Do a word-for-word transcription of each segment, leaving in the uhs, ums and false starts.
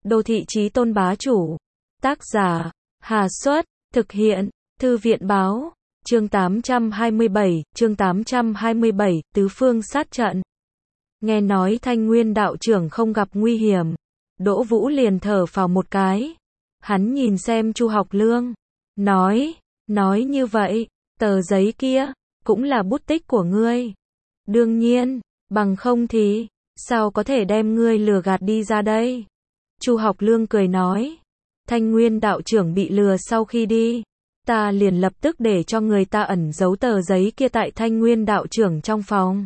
Đô thị chí tôn bá chủ. Tác giả, Hà Xuất, thực hiện, Thư viện báo, chương tám trăm hai mươi bảy, chương tám trăm hai mươi bảy, tứ phương sát trận. Nghe nói Thanh Nguyên đạo trưởng không gặp nguy hiểm, Đỗ Vũ liền thở phào một cái. Hắn nhìn xem Chu Học Lương, nói, nói như vậy, tờ giấy kia, cũng là bút tích của ngươi. Đương nhiên, bằng không thì, sao có thể đem ngươi lừa gạt đi ra đây? Chu Học Lương cười nói, Thanh Nguyên đạo trưởng bị lừa sau khi đi, ta liền lập tức để cho người ta ẩn giấu tờ giấy kia tại Thanh Nguyên đạo trưởng trong phòng.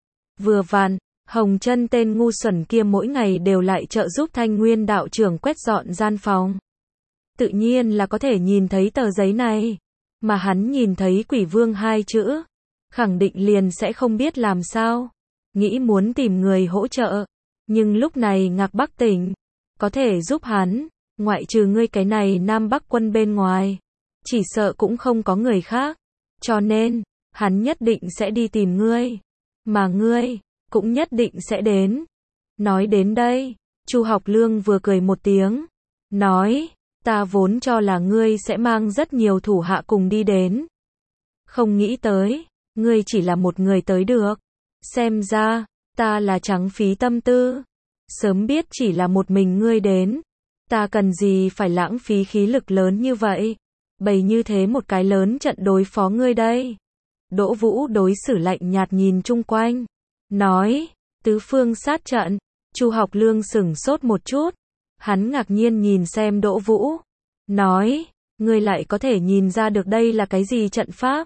Vừa vặn, Hồng Chân tên ngu xuẩn kia mỗi ngày đều lại trợ giúp Thanh Nguyên đạo trưởng quét dọn gian phòng. Tự nhiên là có thể nhìn thấy tờ giấy này, mà hắn nhìn thấy Quỷ Vương hai chữ, khẳng định liền sẽ không biết làm sao, nghĩ muốn tìm người hỗ trợ, nhưng lúc này Ngạc Bắc tỉnh, có thể giúp hắn, ngoại trừ ngươi cái này Nam Bắc quân bên ngoài, chỉ sợ cũng không có người khác, cho nên, hắn nhất định sẽ đi tìm ngươi, mà ngươi, cũng nhất định sẽ đến. Nói đến đây, Chu Học Lương vừa cười một tiếng, nói, ta vốn cho là ngươi sẽ mang rất nhiều thủ hạ cùng đi đến. Không nghĩ tới, ngươi chỉ là một người tới được. Xem ra, ta là trắng phí tâm tư. Sớm biết chỉ là một mình ngươi đến, ta cần gì phải lãng phí khí lực lớn như vậy, bày như thế một cái lớn trận đối phó ngươi đây. Đỗ Vũ đối xử lạnh nhạt nhìn chung quanh, nói, tứ phương sát trận. Chu Học Lương sửng sốt một chút, hắn ngạc nhiên nhìn xem Đỗ Vũ, nói, ngươi lại có thể nhìn ra được đây là cái gì trận pháp?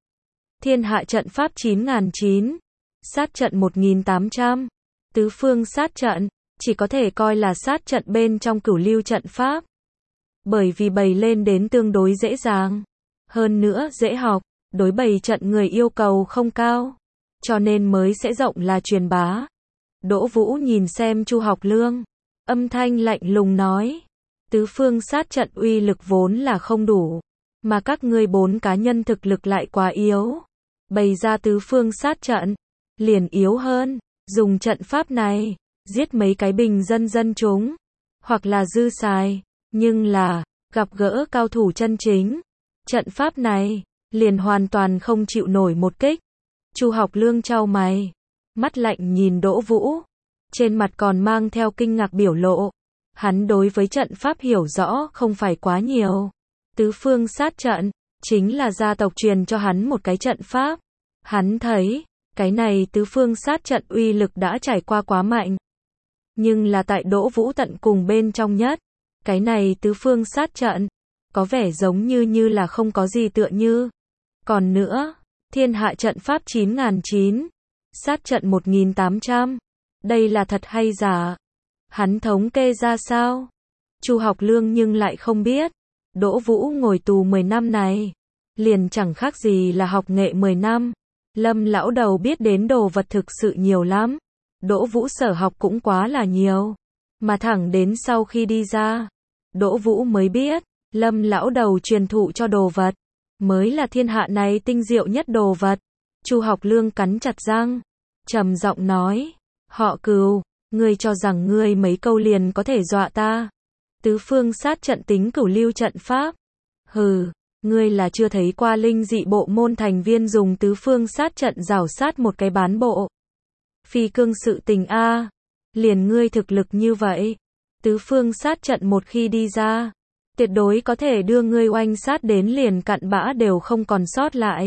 Thiên hạ trận pháp chín nghìn chín, sát trận một nghìn tám trăm, tứ phương sát trận, chỉ có thể coi là sát trận bên trong cửu lưu trận pháp. Bởi vì bày lên đến tương đối dễ dàng, hơn nữa dễ học, đối bày trận người yêu cầu không cao, cho nên mới sẽ rộng là truyền bá. Đỗ Vũ nhìn xem Chu Học Lương, âm thanh lạnh lùng nói, tứ phương sát trận uy lực vốn là không đủ, mà các ngươi bốn cá nhân thực lực lại quá yếu, bày ra tứ phương sát trận, liền yếu hơn, dùng trận pháp này, giết mấy cái bình dân dân chúng, hoặc là dư xài, nhưng là, gặp gỡ cao thủ chân chính, trận pháp này, liền hoàn toàn không chịu nổi một kích. Chu Học Lương chau mày, mắt lạnh nhìn Đỗ Vũ, trên mặt còn mang theo kinh ngạc biểu lộ. Hắn đối với trận pháp hiểu rõ không phải quá nhiều. Tứ phương sát trận, chính là gia tộc truyền cho hắn một cái trận pháp. Hắn thấy, cái này tứ phương sát trận uy lực đã trải qua quá mạnh. Nhưng là tại Đỗ Vũ tận cùng bên trong nhất, cái này tứ phương sát trận, có vẻ giống như như là không có gì tựa như. Còn nữa, thiên hạ trận pháp chín nghìn chín, sát trận một nghìn tám trăm, đây là thật hay giả? Hắn thống kê ra sao? Chu Học Lương nhưng lại không biết. Đỗ Vũ ngồi tù mười năm này, liền chẳng khác gì là học nghệ mười năm. Lâm lão đầu biết đến đồ vật thực sự nhiều lắm. Đỗ Vũ sở học cũng quá là nhiều. Mà thẳng đến sau khi đi ra, Đỗ Vũ mới biết, Lâm lão đầu truyền thụ cho đồ vật, mới là thiên hạ này tinh diệu nhất đồ vật. Chu Học Lương cắn chặt răng, trầm giọng nói, họ Cừu, ngươi cho rằng ngươi mấy câu liền có thể dọa ta? Tứ phương sát trận tính cửu lưu trận pháp? Hừ, ngươi là chưa thấy qua linh dị bộ môn thành viên dùng tứ phương sát trận rảo sát một cái bán bộ. Phi cương sự tình a, liền ngươi thực lực như vậy, tứ phương sát trận một khi đi ra, tuyệt đối có thể đưa ngươi oanh sát đến liền cặn bã đều không còn sót lại.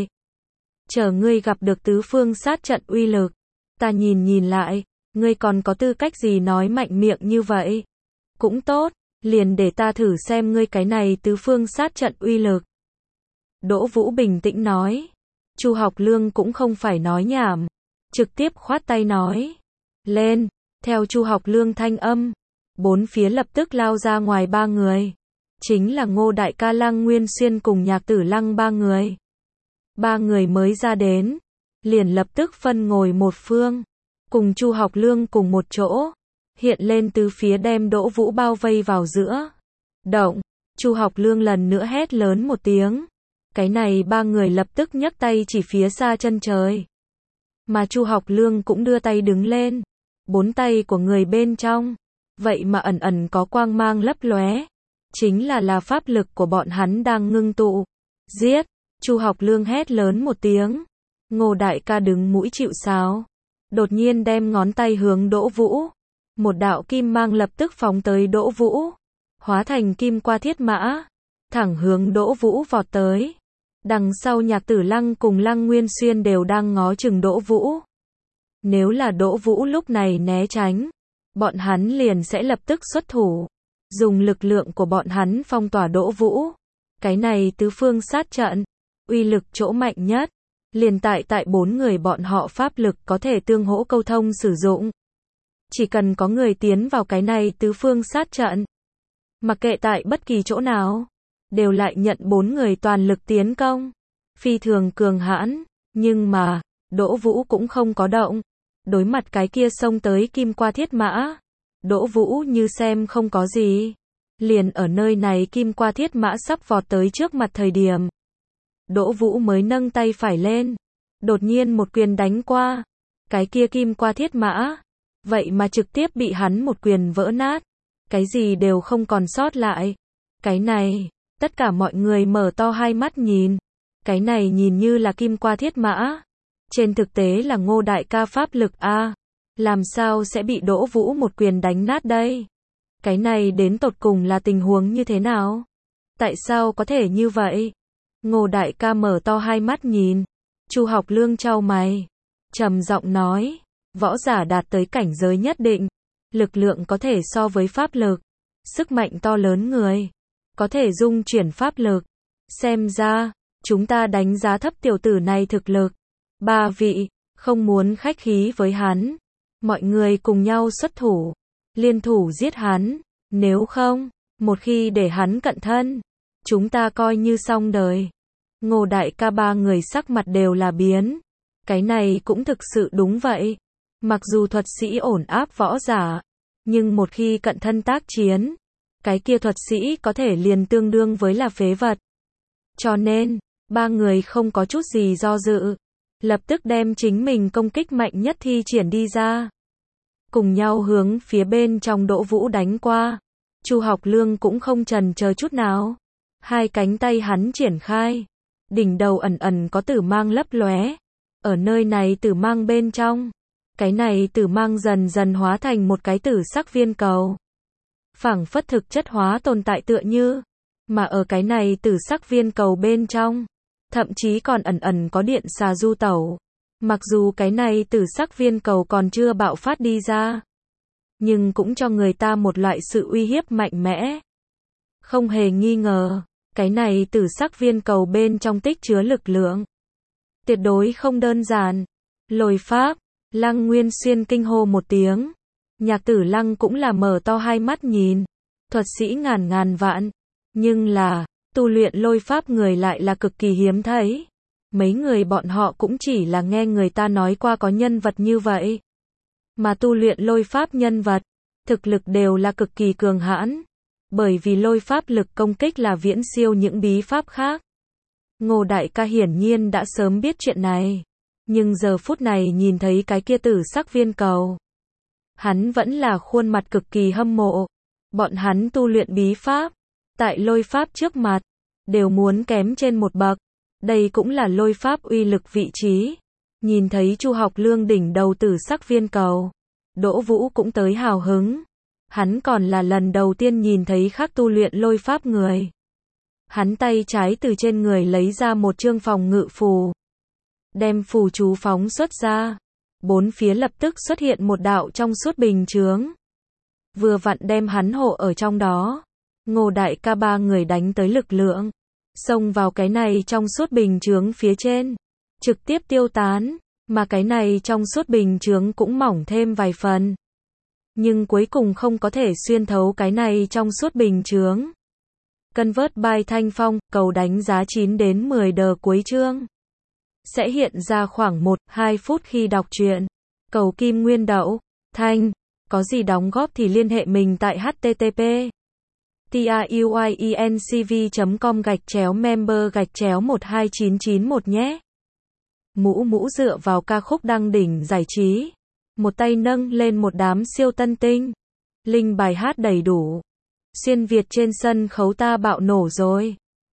Chờ ngươi gặp được tứ phương sát trận uy lực, ta nhìn nhìn lại, ngươi còn có tư cách gì nói mạnh miệng như vậy? Cũng tốt, liền để ta thử xem ngươi cái này tứ phương sát trận uy lực. Đỗ Vũ bình tĩnh nói. Chu Học Lương cũng không phải nói nhảm, trực tiếp khoát tay nói, lên. Theo Chu Học Lương thanh âm, bốn phía lập tức lao ra ngoài ba người, chính là Ngô Đại Ca Lăng Nguyên Xuyên cùng Nhạc Tử Lăng ba người. Ba người mới ra đến, liền lập tức phân ngồi một phương, cùng Chu Học Lương cùng một chỗ, hiện lên từ phía đem Đỗ Vũ bao vây vào giữa. Động, Chu Học Lương lần nữa hét lớn một tiếng. Cái này ba người lập tức nhấc tay chỉ phía xa chân trời. Mà Chu Học Lương cũng đưa tay đứng lên. Bốn tay của người bên trong, vậy mà ẩn ẩn có quang mang lấp lóe. Chính là là pháp lực của bọn hắn đang ngưng tụ. Giết! Chu Học Lương hét lớn một tiếng. Ngô Đại Ca đứng mũi chịu sào. Đột nhiên đem ngón tay hướng Đỗ Vũ. Một đạo kim mang lập tức phóng tới Đỗ Vũ. Hóa thành kim qua thiết mã. Thẳng hướng Đỗ Vũ vọt tới. Đằng sau Nhạc Tử Lăng cùng Lăng Nguyên Xuyên đều đang ngó chừng Đỗ Vũ. Nếu là Đỗ Vũ lúc này né tránh, bọn hắn liền sẽ lập tức xuất thủ. Dùng lực lượng của bọn hắn phong tỏa Đỗ Vũ. Cái này tứ phương sát trận, uy lực chỗ mạnh nhất. Liền tại tại bốn người bọn họ pháp lực có thể tương hỗ câu thông sử dụng. Chỉ cần có người tiến vào cái này tứ phương sát trận, mặc kệ tại bất kỳ chỗ nào, đều lại nhận bốn người toàn lực tiến công. Phi thường cường hãn, nhưng mà, Đỗ Vũ cũng không có động. Đối mặt cái kia xông tới kim qua thiết mã, Đỗ Vũ như xem không có gì. Liền ở nơi này kim qua thiết mã sắp vọt tới trước mặt thời điểm. Đỗ Vũ mới nâng tay phải lên. Đột nhiên một quyền đánh qua. Cái kia kim qua thiết mã. Vậy mà trực tiếp bị hắn một quyền vỡ nát. Cái gì đều không còn sót lại. Cái này, tất cả mọi người mở to hai mắt nhìn. Cái này nhìn như là kim qua thiết mã. Trên thực tế là Ngô Đại Ca pháp lực a. Làm sao sẽ bị Đỗ Vũ một quyền đánh nát đây? Cái này đến tột cùng là tình huống như thế nào? Tại sao có thể như vậy? Ngô Đại Ca mở to hai mắt nhìn. Chu Học Lương chau mày. Trầm giọng nói. Võ giả đạt tới cảnh giới nhất định. Lực lượng có thể so với pháp lực. Sức mạnh to lớn người. Có thể dung chuyển pháp lực. Xem ra, chúng ta đánh giá thấp tiểu tử này thực lực. Ba vị, không muốn khách khí với hắn. Mọi người cùng nhau xuất thủ. Liên thủ giết hắn. Nếu không, một khi để hắn cận thân, chúng ta coi như xong đời. Ngô Đại Ca ba người sắc mặt đều là biến. Cái này cũng thực sự đúng vậy. Mặc dù thuật sĩ ổn áp võ giả, nhưng một khi cận thân tác chiến, cái kia thuật sĩ có thể liền tương đương với là phế vật. Cho nên, ba người không có chút gì do dự. Lập tức đem chính mình công kích mạnh nhất thi triển đi ra. Cùng nhau hướng phía bên trong Đỗ Vũ đánh qua. Chu Học Lương cũng không chần chờ chút nào. Hai cánh tay hắn triển khai. Đỉnh đầu ẩn ẩn có tử mang lấp lóe. Ở nơi này tử mang bên trong. Cái này tử mang dần dần hóa thành một cái tử sắc viên cầu. Phảng phất thực chất hóa tồn tại tựa như. Mà ở cái này tử sắc viên cầu bên trong. Thậm chí còn ẩn ẩn có điện xà du tẩu. Mặc dù cái này tử sắc viên cầu còn chưa bạo phát đi ra. Nhưng cũng cho người ta một loại sự uy hiếp mạnh mẽ. Không hề nghi ngờ. Cái này tử sắc viên cầu bên trong tích chứa lực lượng. Tuyệt đối không đơn giản. Lôi pháp. Lăng Nguyên Xuyên kinh hô một tiếng. Nhạc Tử Lăng cũng là mở to hai mắt nhìn. Thuật sĩ ngàn ngàn vạn. Nhưng là, tu luyện lôi pháp người lại là cực kỳ hiếm thấy. Mấy người bọn họ cũng chỉ là nghe người ta nói qua có nhân vật như vậy. Mà tu luyện lôi pháp nhân vật, thực lực đều là cực kỳ cường hãn. Bởi vì lôi pháp lực công kích là viễn siêu những bí pháp khác. Ngô Đại Ca hiển nhiên đã sớm biết chuyện này. Nhưng giờ phút này nhìn thấy cái kia tử sắc viên cầu. Hắn vẫn là khuôn mặt cực kỳ hâm mộ. Bọn hắn tu luyện bí pháp. Tại lôi pháp trước mặt. Đều muốn kém trên một bậc. Đây cũng là lôi pháp uy lực vị trí. Nhìn thấy Chu Học Lương đỉnh đầu tử sắc viên cầu. Đỗ Vũ cũng tới hào hứng. Hắn còn là lần đầu tiên nhìn thấy khác tu luyện lôi pháp người. Hắn tay trái từ trên người lấy ra một chương phòng ngự phù. Đem phù chú phóng xuất ra. Bốn phía lập tức xuất hiện một đạo trong suốt bình chướng. Vừa vặn đem hắn hộ ở trong đó. Ngô Đại Ca ba người đánh tới lực lượng. Xông vào cái này trong suốt bình chướng phía trên. Trực tiếp tiêu tán. Mà cái này trong suốt bình chướng cũng mỏng thêm vài phần. Nhưng cuối cùng không có thể xuyên thấu cái này trong suốt bình chướng. Convert by Thanh Phong, cầu đánh giá chín đến mười đờ cuối chương. Sẽ hiện ra khoảng một đến hai phút khi đọc truyện. Cầu Kim Nguyên Đậu, Thanh. Có gì đóng góp thì liên hệ mình tại http truyencv chấm com gạch chéo member gạch chéo một hai chín chín một nhé. Mũ Mũ dựa vào ca khúc đăng đỉnh giải trí. Một tay nâng lên một đám siêu tân tinh. Linh bài hát đầy đủ. Xuyên Việt trên sân khấu ta bạo nổ rồi.